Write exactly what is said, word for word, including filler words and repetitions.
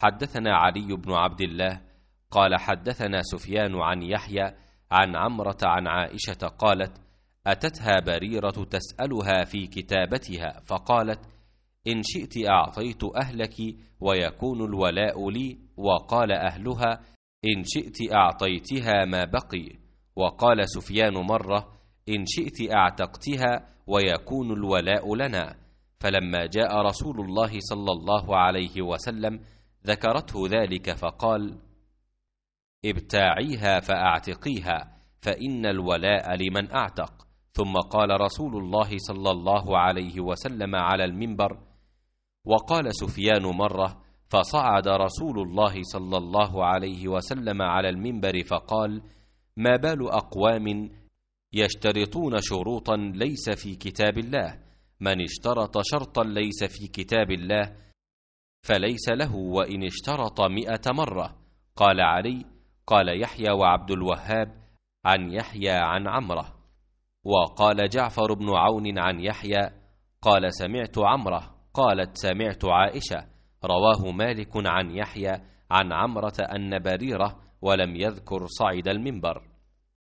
حدثنا علي بن عبد الله قال حدثنا سفيان عن يحيى عن عمرة عن عائشة قالت: أتتها بريرة تسألها في كتابتها فقالت: إن شئت أعطيت أهلك ويكون الولاء لي، وقال أهلها: إن شئت أعطيتها ما بقي. وقال سفيان مرة: إن شئت أعتقتها ويكون الولاء لنا. فلما جاء رسول الله صلى الله عليه وسلم ذكرته ذلك فقال: ابتاعيها فأعتقيها، فإن الولاء لمن أعتق. ثم قال رسول الله صلى الله عليه وسلم على المنبر. وقال سفيان مرة: فصعد رسول الله صلى الله عليه وسلم على المنبر فقال: ما بال أقوام يشترطون شروطا ليس في كتاب الله، من اشترط شرطا ليس في كتاب الله فليس له وإن اشترط مئة مرة. قال علي: قال يحيى وعبد الوهاب عن يحيى عن عمرة. وقال جعفر بن عون عن يحيى قال سمعت عمرة قالت سمعت عائشة. رواه مالك عن يحيى عن عمرة أن بريرة، ولم يذكر صعد المنبر.